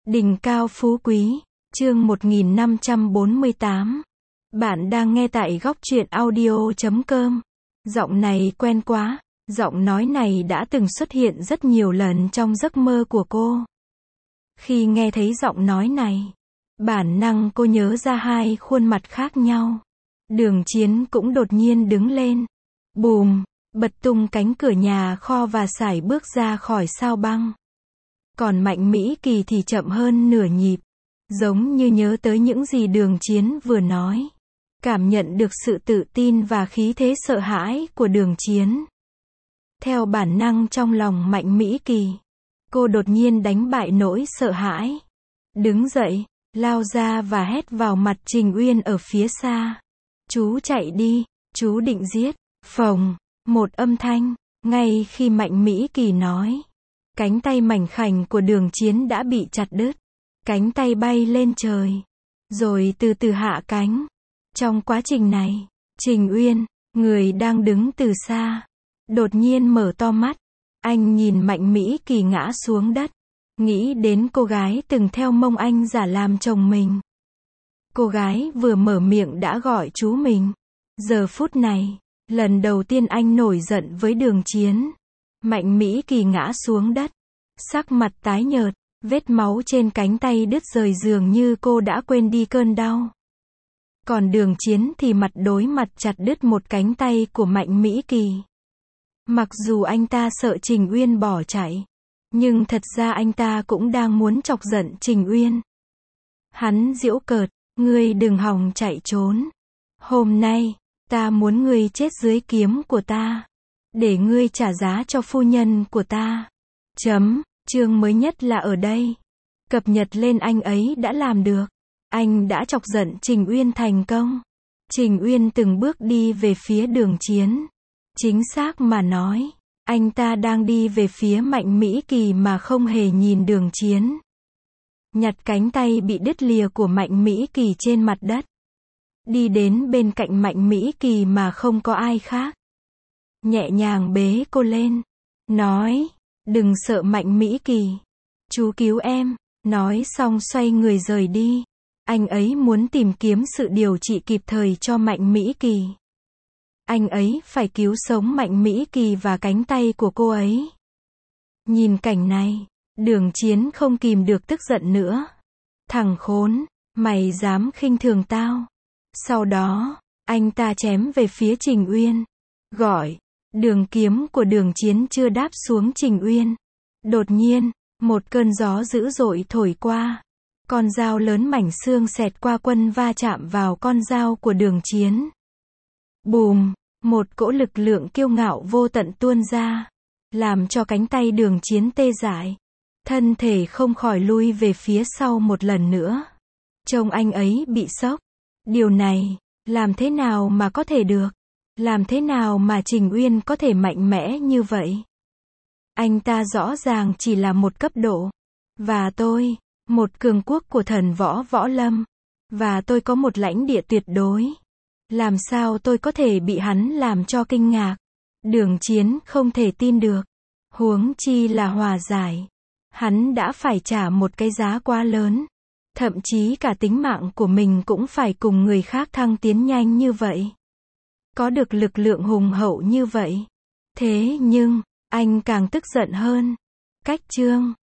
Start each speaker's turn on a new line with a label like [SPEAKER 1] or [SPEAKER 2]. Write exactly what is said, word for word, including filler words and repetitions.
[SPEAKER 1] Đỉnh cao phú quý, chương một nghìn năm trăm bốn mươi tám. Bạn đang nghe tại góc truyện audio chấm com. Giọng này quen quá, giọng nói này đã từng xuất hiện rất nhiều lần trong giấc mơ của cô. Khi nghe thấy giọng nói này, bản năng cô nhớ ra hai khuôn mặt khác nhau. Đường Chiến cũng đột nhiên đứng lên. Bùm, bật tung cánh cửa nhà kho và sải bước ra khỏi sao băng. Còn Mạnh Mỹ Kỳ thì chậm hơn nửa nhịp, giống như nhớ tới những gì Đường Chiến vừa nói. Cảm nhận được sự tự tin và khí thế sợ hãi của Đường Chiến. Theo bản năng trong lòng Mạnh Mỹ Kỳ, cô đột nhiên đánh bại nỗi sợ hãi. Đứng dậy, lao ra và hét vào mặt Trình Uyên ở phía xa. Chú chạy đi, chú định giết. Phồng, một âm thanh, ngay khi Mạnh Mỹ Kỳ nói. Cánh tay mảnh khảnh của Đường Chiến đã bị chặt đứt. Cánh tay bay lên trời, rồi từ từ hạ cánh. Trong quá trình này, Trình Uyên, người đang đứng từ xa, đột nhiên mở to mắt. Anh nhìn Mạnh Mỹ Kỳ ngã xuống đất, nghĩ đến cô gái từng theo mông anh giả làm chồng mình. Cô gái vừa mở miệng đã gọi chú mình. Giờ phút này, lần đầu tiên anh nổi giận với Đường Chiến. Mạnh Mỹ Kỳ ngã xuống đất, sắc mặt tái nhợt, vết máu trên cánh tay đứt rời dường như cô đã quên đi cơn đau. Còn Đường Chiến thì mặt đối mặt chặt đứt một cánh tay của Mạnh Mỹ Kỳ. Mặc dù anh ta sợ Trình Uyên bỏ chạy, nhưng thật ra anh ta cũng đang muốn chọc giận Trình Uyên. Hắn giễu cợt, ngươi đừng hòng chạy trốn. Hôm nay, ta muốn ngươi chết dưới kiếm của ta, để ngươi trả giá cho phu nhân của ta. Chấm, chương mới nhất là ở đây. Cập nhật lên anh ấy đã làm được. Anh đã chọc giận Trình Uyên thành công. Trình Uyên từng bước đi về phía Đường Chiến. Chính xác mà nói, anh ta đang đi về phía Mạnh Mỹ Kỳ mà không hề nhìn Đường Chiến. Nhặt cánh tay bị đứt lìa của Mạnh Mỹ Kỳ trên mặt đất. Đi đến bên cạnh Mạnh Mỹ Kỳ mà không có ai khác. Nhẹ nhàng bế cô lên. Nói, đừng sợ Mạnh Mỹ Kỳ. Chú cứu em. Nói xong xoay người rời đi. Anh ấy muốn tìm kiếm sự điều trị kịp thời cho Mạnh Mỹ Kỳ. Anh ấy phải cứu sống Mạnh Mỹ Kỳ và cánh tay của cô ấy. Nhìn cảnh này, Đường Chiến không kìm được tức giận nữa. Thằng khốn, mày dám khinh thường tao. Sau đó, anh ta chém về phía Trình Uyên. Gọi, đường kiếm của Đường Chiến chưa đáp xuống Trình Uyên. Đột nhiên, một cơn gió dữ dội thổi qua. Con dao lớn mảnh xương xẹt qua quân va chạm vào con dao của Đường Chiến. Bùm, một cỗ lực lượng kiêu ngạo vô tận tuôn ra, làm cho cánh tay Đường Chiến tê dại. Thân thể không khỏi lui về phía sau một lần nữa. Trông anh ấy bị sốc. Điều này, làm thế nào mà có thể được? Làm thế nào mà Trình Uyên có thể mạnh mẽ như vậy? Anh ta rõ ràng chỉ là một cấp độ. Và tôi, một cường quốc của thần võ võ lâm. Và tôi có một lãnh địa tuyệt đối. Làm sao tôi có thể bị hắn làm cho kinh ngạc? Đường Chiến không thể tin được. Huống chi là hòa giải. Hắn đã phải trả một cái giá quá lớn. Thậm chí cả tính mạng của mình cũng phải cùng người khác thăng tiến nhanh như vậy. Có được lực lượng hùng hậu như vậy. Thế nhưng, anh càng tức giận hơn. Cách chương